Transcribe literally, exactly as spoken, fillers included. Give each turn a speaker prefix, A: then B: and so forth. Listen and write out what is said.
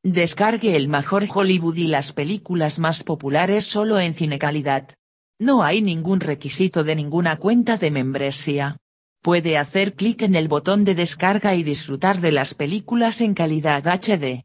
A: Descargue el mejor Hollywood y las películas más populares solo en Cinecalidad. No hay ningún requisito de ninguna cuenta de membresía. Puede hacer clic en el botón de descarga y disfrutar de las películas en calidad H D.